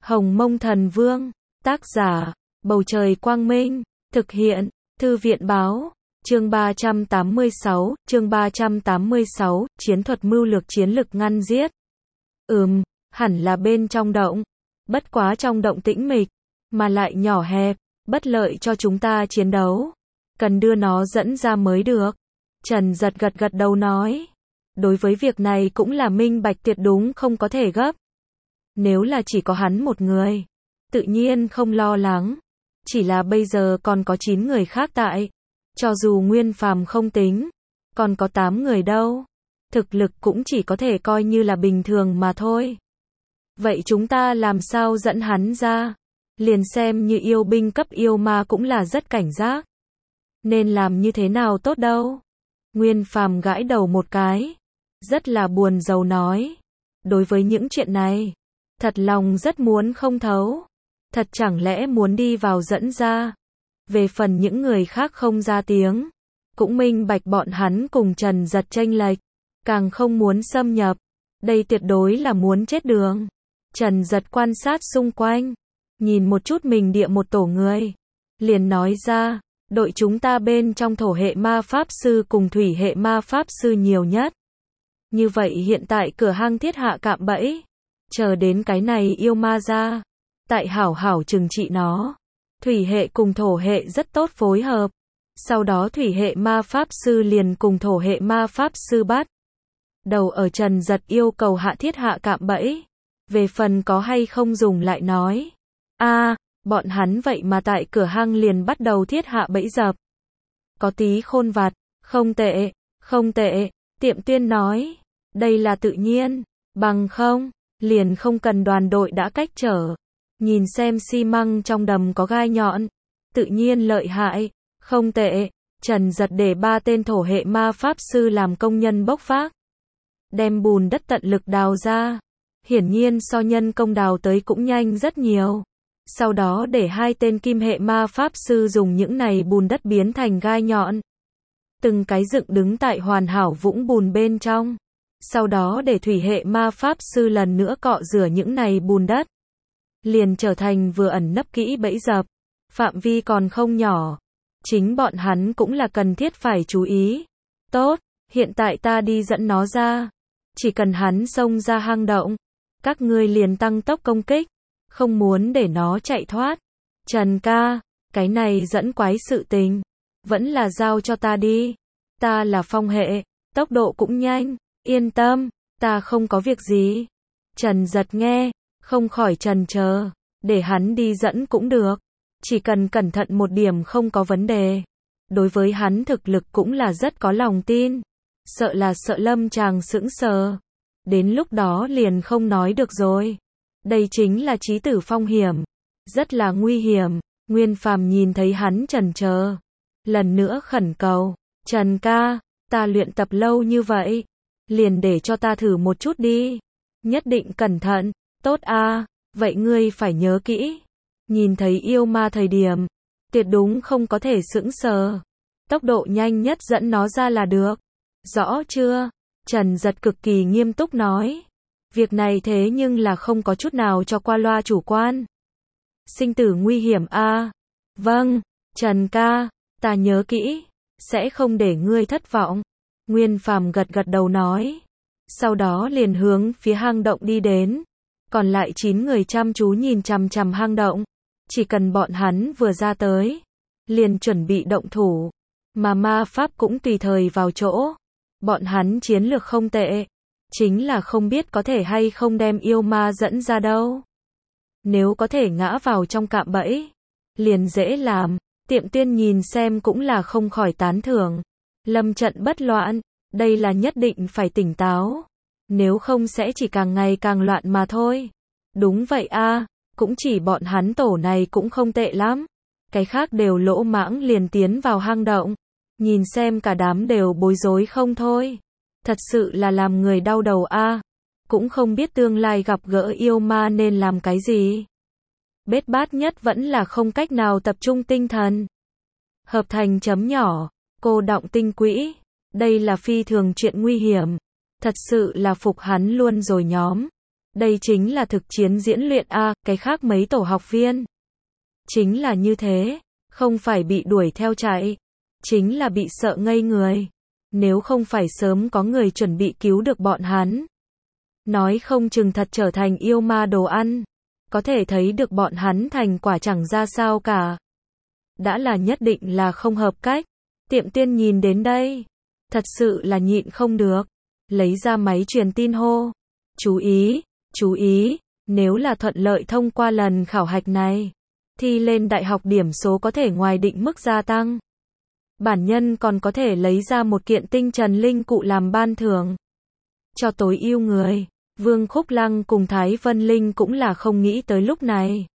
Hồng Mông Thần Vương, tác giả, Bầu Trời Quang Minh, thực hiện, Thư viện Báo, chương 386, chiến thuật mưu lược chiến lực ngăn giết. Hẳn là bên trong động, bất quá trong động tĩnh mịch, mà lại nhỏ hẹp, bất lợi cho chúng ta chiến đấu, cần đưa nó dẫn ra mới được. Trần Giật gật đầu nói, đối với việc này cũng là minh bạch tuyệt đúng không có thể gấp. Nếu là chỉ có hắn một người, tự nhiên không lo lắng, chỉ là bây giờ còn có 9 người khác tại, cho dù Nguyên Phàm không tính, còn có 8 người đâu, thực lực cũng chỉ có thể coi như là bình thường mà thôi. Vậy chúng ta làm sao dẫn hắn ra? Liền xem như yêu binh cấp yêu ma cũng là rất cảnh giác. Nên làm như thế nào tốt đâu? Nguyên Phàm gãi đầu một cái, rất là buồn rầu nói, đối với những chuyện này, thật lòng rất muốn không thấu, thật chẳng lẽ muốn đi vào dẫn ra. Về phần những người khác không ra tiếng, cũng minh bạch bọn hắn cùng Trần Giật chênh lệch, càng không muốn xâm nhập, đây tuyệt đối là muốn chết đường. Trần Giật quan sát xung quanh, nhìn một chút mình địa một tổ người, liền nói ra, đội chúng ta bên trong thổ hệ ma pháp sư cùng thủy hệ ma pháp sư nhiều nhất. Như vậy hiện tại cửa hang thiết hạ cạm bẫy, chờ đến cái này yêu ma ra, tại hảo hảo trừng trị nó. Thủy hệ cùng thổ hệ rất tốt phối hợp, sau đó thủy hệ ma pháp sư liền cùng thổ hệ ma pháp sư bắt đầu ở Trần Giật yêu cầu hạ thiết hạ cạm bẫy. Về phần có hay không dùng lại nói, bọn hắn vậy mà tại cửa hang liền bắt đầu thiết hạ bẫy dập. Có tí khôn vặt, không tệ, không tệ, Tiệm Tuyên nói, đây là tự nhiên, bằng không, liền không cần đoàn đội đã cách trở. Nhìn xem xi măng trong đầm có gai nhọn, tự nhiên lợi hại, không tệ. Trần Giật để 3 tên thổ hệ ma pháp sư làm công nhân bốc vác, đem bùn đất tận lực đào ra, hiển nhiên so nhân công đào tới cũng nhanh rất nhiều. Sau đó để 2 tên kim hệ ma pháp sư dùng những này bùn đất biến thành gai nhọn, từng cái dựng đứng tại hoàn hảo vũng bùn bên trong. Sau đó để thủy hệ ma pháp sư lần nữa cọ rửa những này bùn đất, liền trở thành vừa ẩn nấp kỹ bẫy dập. Phạm vi còn không nhỏ, chính bọn hắn cũng là cần thiết phải chú ý. Tốt, hiện tại ta đi dẫn nó ra, chỉ cần hắn xông ra hang động, các ngươi liền tăng tốc công kích, không muốn để nó chạy thoát. Trần ca, cái này dẫn quái sự tình, vẫn là giao cho ta đi, ta là phong hệ, tốc độ cũng nhanh, yên tâm, ta không có việc gì. Trần Giật nghe, không khỏi chần chờ, để hắn đi dẫn cũng được, chỉ cần cẩn thận một điểm không có vấn đề. Đối với hắn thực lực cũng là rất có lòng tin, sợ là sợ Lâm chàng sững sờ, đến lúc đó liền không nói được rồi. Đây chính là chí tử phong hiểm, rất là nguy hiểm. Nguyên Phàm nhìn thấy hắn chần chờ, lần nữa khẩn cầu, Trần ca, ta luyện tập lâu như vậy, liền để cho ta thử một chút đi, nhất định cẩn thận. Tốt vậy ngươi phải nhớ kỹ, nhìn thấy yêu ma thời điểm, tuyệt đúng không có thể sững sờ, tốc độ nhanh nhất dẫn nó ra là được, rõ chưa? Trần Giật cực kỳ nghiêm túc nói, việc này thế nhưng là không có chút nào cho qua loa chủ quan. Sinh tử nguy hiểm Vâng, Trần ca, ta nhớ kỹ, sẽ không để ngươi thất vọng. Nguyên Phàm gật đầu nói, sau đó liền hướng phía hang động đi đến. Còn lại 9 người chăm chú nhìn chằm chằm hang động, chỉ cần bọn hắn vừa ra tới, liền chuẩn bị động thủ, mà ma pháp cũng tùy thời vào chỗ. Bọn hắn chiến lược không tệ, chính là không biết có thể hay không đem yêu ma dẫn ra đâu. Nếu có thể ngã vào trong cạm bẫy, liền dễ làm. Tiệm Tuyên nhìn xem cũng là không khỏi tán thưởng. Lâm trận bất loạn, đây là nhất định phải tỉnh táo, nếu không sẽ chỉ càng ngày càng loạn mà thôi. Đúng vậy cũng chỉ bọn hắn tổ này cũng không tệ lắm, cái khác đều lỗ mãng liền tiến vào hang động, nhìn xem cả đám đều bối rối không thôi. Thật sự là làm người đau đầu cũng không biết tương lai gặp gỡ yêu ma nên làm cái gì. Bết bát nhất vẫn là không cách nào tập trung tinh thần. Hợp thành chấm nhỏ, cô đọng tinh quỹ, đây là phi thường chuyện nguy hiểm, thật sự là phục hắn luôn rồi nhóm. Đây chính là thực chiến diễn luyện a, cái khác mấy tổ học viên. Chính là như thế, không phải bị đuổi theo chạy, chính là bị sợ ngây người. Nếu không phải sớm có người chuẩn bị cứu được bọn hắn, nói không chừng thật trở thành yêu ma đồ ăn. Có thể thấy được bọn hắn thành quả chẳng ra sao cả. Đã là nhất định là không hợp cách. Tiệm Tiên nhìn đến đây, thật sự là nhịn không được, lấy ra máy truyền tin hô. Chú ý, nếu là thuận lợi thông qua lần khảo hạch này, thi lên đại học điểm số có thể ngoài định mức gia tăng. Bản nhân còn có thể lấy ra một kiện tinh trần linh cụ làm ban thưởng. Cho tối ưu người, Vương Khúc Lăng cùng Thái Vân Linh cũng là không nghĩ tới lúc này.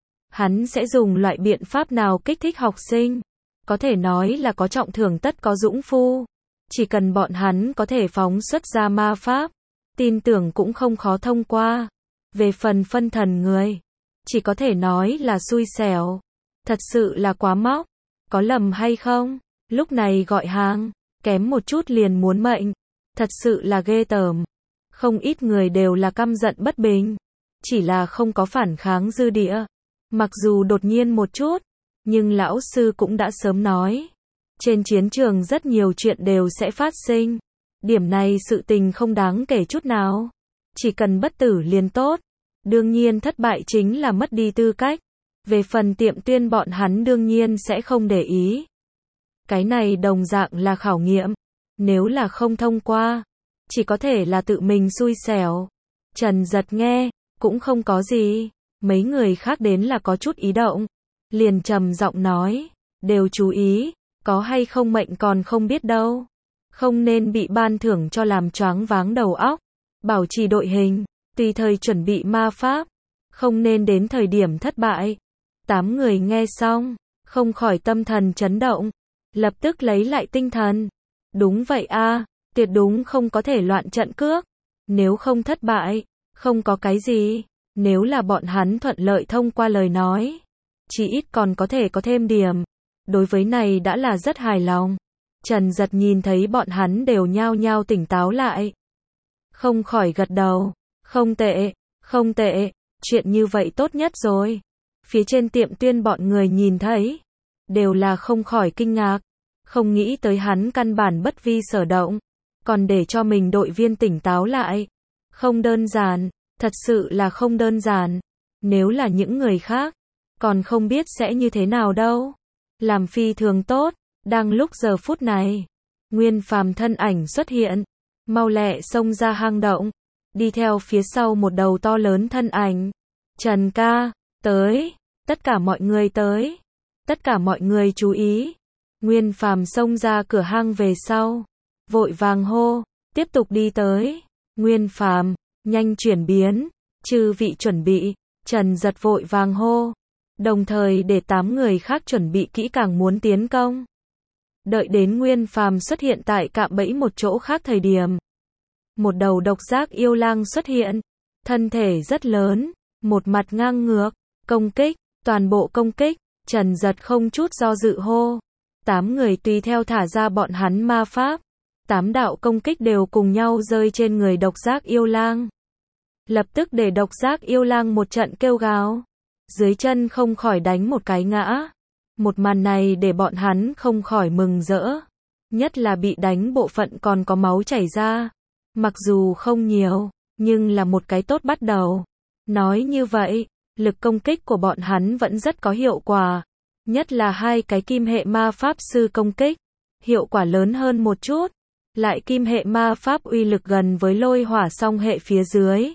Hắn sẽ dùng loại biện pháp nào kích thích học sinh? Có thể nói là có trọng thưởng tất có dũng phu. Chỉ cần bọn hắn có thể phóng xuất ra ma pháp, tin tưởng cũng không khó thông qua. Về phần phân thần người, chỉ có thể nói là xui xẻo. Thật sự là quá móc. Có lầm hay không? Lúc này gọi hàng, kém một chút liền muốn mệnh. Thật sự là ghê tởm. Không ít người đều là căm giận bất bình. Chỉ là không có phản kháng dư địa. Mặc dù đột nhiên một chút, nhưng lão sư cũng đã sớm nói. Trên chiến trường rất nhiều chuyện đều sẽ phát sinh. Điểm này sự tình không đáng kể chút nào. Chỉ cần bất tử liền tốt. Đương nhiên thất bại chính là mất đi tư cách. Về phần Tiệm Tuyên bọn hắn đương nhiên sẽ không để ý. Cái này đồng dạng là khảo nghiệm. Nếu là không thông qua, chỉ có thể là tự mình xui xẻo. Trần Giật nghe, cũng không có gì. Mấy người khác đến là có chút ý động. Liền trầm giọng nói, đều chú ý, có hay không mệnh còn không biết đâu. Không nên bị ban thưởng cho làm choáng váng đầu óc. Bảo trì đội hình, tùy thời chuẩn bị ma pháp. Không nên đến thời điểm thất bại. 8 người nghe xong, không khỏi tâm thần chấn động. Lập tức lấy lại tinh thần. Đúng vậy a, tuyệt đúng không có thể loạn trận cước. Nếu không thất bại, không có cái gì. Nếu là bọn hắn thuận lợi thông qua lời nói, chỉ ít còn có thể có thêm điểm. Đối với này đã là rất hài lòng. Trần Giật nhìn thấy bọn hắn đều nhao nhao tỉnh táo lại. Không khỏi gật đầu. Không tệ, không tệ, chuyện như vậy tốt nhất rồi. Phía trên Tiệm Tuyên bọn người nhìn thấy, đều là không khỏi kinh ngạc. Không nghĩ tới hắn căn bản bất vi sở động, còn để cho mình đội viên tỉnh táo lại. Không đơn giản, thật sự là không đơn giản. Nếu là những người khác, còn không biết sẽ như thế nào đâu. Làm phi thường tốt. Đang lúc giờ phút này, Nguyên Phàm thân ảnh xuất hiện, mau lẹ xông ra hang động, đi theo phía sau một đầu to lớn thân ảnh. Trần ca, tới, tất cả mọi người tới, tất cả mọi người chú ý. Nguyên Phàm xông ra cửa hang về sau, vội vàng hô, tiếp tục đi tới. Nguyên Phàm, nhanh chuyển biến, chư vị chuẩn bị. Trần Giật vội vàng hô, đồng thời để 8 người khác chuẩn bị kỹ càng muốn tiến công. Đợi đến Nguyên Phàm xuất hiện tại cạm bẫy một chỗ khác thời điểm, một đầu độc giác yêu lang xuất hiện, thân thể rất lớn, một mặt ngang ngược, công kích, toàn bộ công kích. Trần Giật không chút do dự hô, 8 người tùy theo thả ra bọn hắn ma pháp, 8 đạo công kích đều cùng nhau rơi trên người độc giác yêu lang. Lập tức để độc giác yêu lang một trận kêu gào, dưới chân không khỏi đánh một cái ngã. Một màn này để bọn hắn không khỏi mừng rỡ, nhất là bị đánh bộ phận còn có máu chảy ra. Mặc dù không nhiều, nhưng là một cái tốt bắt đầu. Nói như vậy, lực công kích của bọn hắn vẫn rất có hiệu quả. Nhất là 2 cái kim hệ ma pháp sư công kích, hiệu quả lớn hơn một chút. Lại kim hệ ma pháp uy lực gần với lôi hỏa song hệ phía dưới.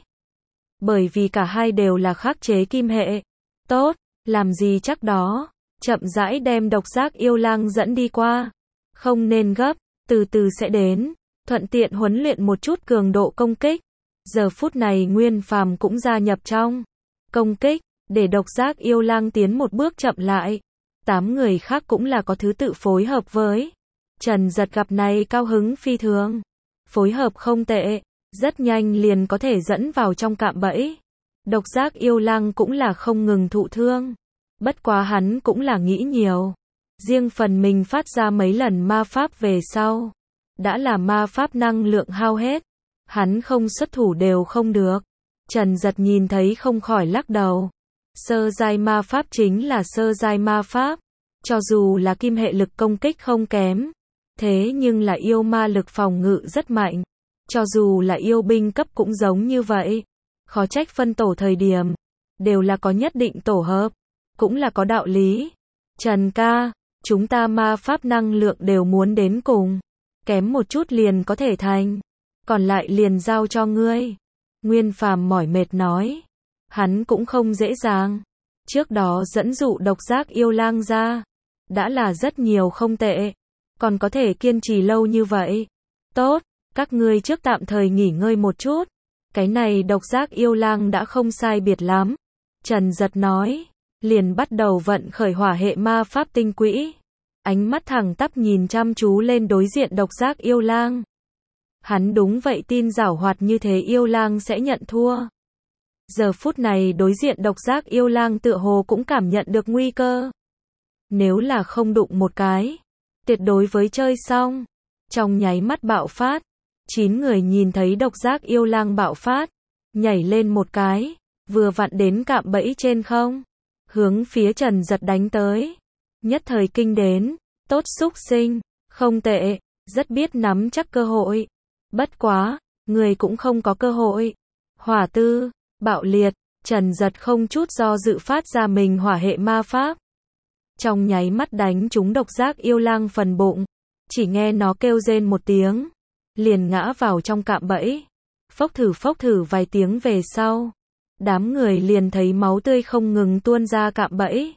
Bởi vì cả hai đều là khắc chế kim hệ. Tốt, làm gì chắc đó. Chậm rãi đem độc giác yêu lang dẫn đi qua. Không nên gấp, từ từ sẽ đến. Thuận tiện huấn luyện một chút cường độ công kích. Giờ phút này Nguyên Phàm cũng gia nhập trong công kích, để độc giác yêu lang tiến một bước chậm lại. 8 người khác cũng là có thứ tự phối hợp với. Trần Giật gặp này cao hứng phi thường. Phối hợp không tệ, rất nhanh liền có thể dẫn vào trong cạm bẫy. Độc giác yêu lang cũng là không ngừng thụ thương. Bất quá hắn cũng là nghĩ nhiều. Riêng phần mình phát ra mấy lần ma pháp về sau, đã là ma pháp năng lượng hao hết. Hắn không xuất thủ đều không được. Trần Giật nhìn thấy không khỏi lắc đầu. Sơ giai ma pháp chính là sơ giai ma pháp. Cho dù là kim hệ lực công kích không kém. Thế nhưng là yêu ma lực phòng ngự rất mạnh. Cho dù là yêu binh cấp cũng giống như vậy. Khó trách phân tổ thời điểm. Đều là có nhất định tổ hợp. Cũng là có đạo lý. Trần ca, chúng ta ma pháp năng lượng đều muốn đến cùng. Kém một chút liền có thể thành. Còn lại liền giao cho ngươi. Nguyên Phàm mỏi mệt nói. Hắn cũng không dễ dàng. Trước đó dẫn dụ độc giác yêu lang ra. Đã là rất nhiều không tệ. Còn có thể kiên trì lâu như vậy. Tốt, các ngươi trước tạm thời nghỉ ngơi một chút. Cái này độc giác yêu lang đã không sai biệt lắm. Trần Giật nói. Liền bắt đầu vận khởi hỏa hệ ma pháp tinh quỹ. Ánh mắt thẳng tắp nhìn chăm chú lên đối diện độc giác yêu lang. Hắn đúng vậy tin giảo hoạt như thế yêu lang sẽ nhận thua. Giờ phút này đối diện độc giác yêu lang tựa hồ cũng cảm nhận được nguy cơ. Nếu là không đụng một cái, tuyệt đối với chơi xong. Trong nháy mắt bạo phát, 9 người nhìn thấy độc giác yêu lang bạo phát, nhảy lên một cái, vừa vặn đến cạm bẫy trên không, hướng phía Trần Giật đánh tới. Nhất thời kinh đến, tốt xúc sinh, không tệ, rất biết nắm chắc cơ hội. Bất quá, người cũng không có cơ hội. Hỏa tư, bạo liệt, Trần Giật không chút do dự phát ra mình hỏa hệ ma pháp. Trong nháy mắt đánh trúng độc giác yêu lang phần bụng. Chỉ nghe nó kêu rên một tiếng. Liền ngã vào trong cạm bẫy. Phốc thử vài tiếng về sau. Đám người liền thấy máu tươi không ngừng tuôn ra cạm bẫy.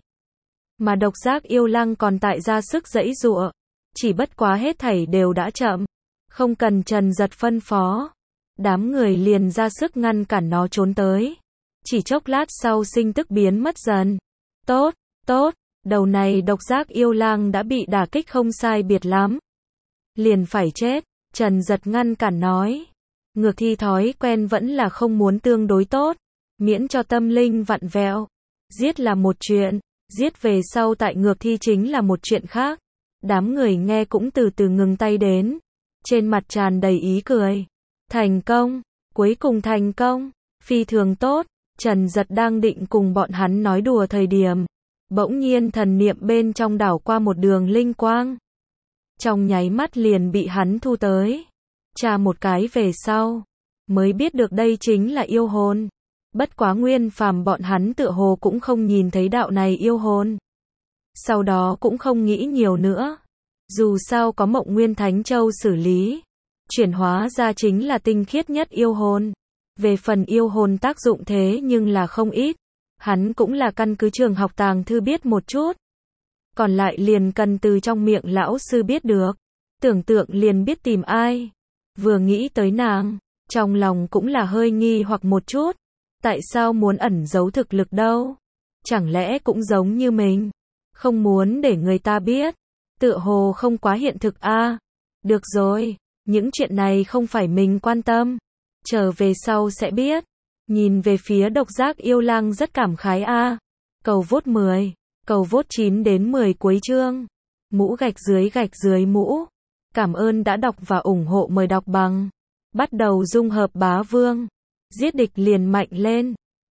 Mà độc giác yêu lang còn tại ra sức giãy giụa. Chỉ bất quá hết thảy đều đã chậm. Không cần Trần Giật phân phó. Đám người liền ra sức ngăn cản nó trốn tới. Chỉ chốc lát sau sinh tức biến mất dần. Tốt, tốt, đầu này độc giác yêu lang đã bị đả kích không sai biệt lắm. Liền phải chết, Trần Giật ngăn cản nói. Ngược thi thói quen vẫn là không muốn tương đối tốt. Miễn cho tâm linh vặn vẹo. Giết là một chuyện, giết về sau tại ngược thi chính là một chuyện khác. Đám người nghe cũng từ từ ngừng tay đến. Trên mặt tràn đầy ý cười. Thành công, cuối cùng thành công, phi thường tốt. Trần Giật đang định cùng bọn hắn nói đùa thời điểm. Bỗng nhiên thần niệm bên trong đảo qua một đường linh quang. Trong nháy mắt liền bị hắn thu tới. Tra một cái về sau. Mới biết được đây chính là yêu hồn. Bất quá Nguyên Phàm bọn hắn tựa hồ cũng không nhìn thấy đạo này yêu hồn. Sau đó cũng không nghĩ nhiều nữa. Dù sao có Mộng Nguyên Thánh Châu xử lý. Chuyển hóa ra chính là tinh khiết nhất yêu hồn. Về phần yêu hồn tác dụng thế nhưng là không ít. Hắn cũng là căn cứ trường học tàng thư biết một chút. Còn lại liền cần từ trong miệng lão sư biết được. Tưởng tượng liền biết tìm ai. Vừa nghĩ tới nàng, trong lòng cũng là hơi nghi hoặc một chút. Tại sao muốn ẩn giấu thực lực đâu? Chẳng lẽ cũng giống như mình? Không muốn để người ta biết. Tựa hồ không quá hiện thực a. Được rồi, những chuyện này không phải mình quan tâm. Trở về sau sẽ biết. Nhìn về phía độc giác yêu lang rất cảm khái a. Cầu vote 10, cầu vote 9 đến 10 cuối chương. Mũ gạch dưới mũ. Cảm ơn đã đọc và ủng hộ, mời đọc bằng. Bắt đầu dung hợp bá vương. Giết địch liền mạnh lên.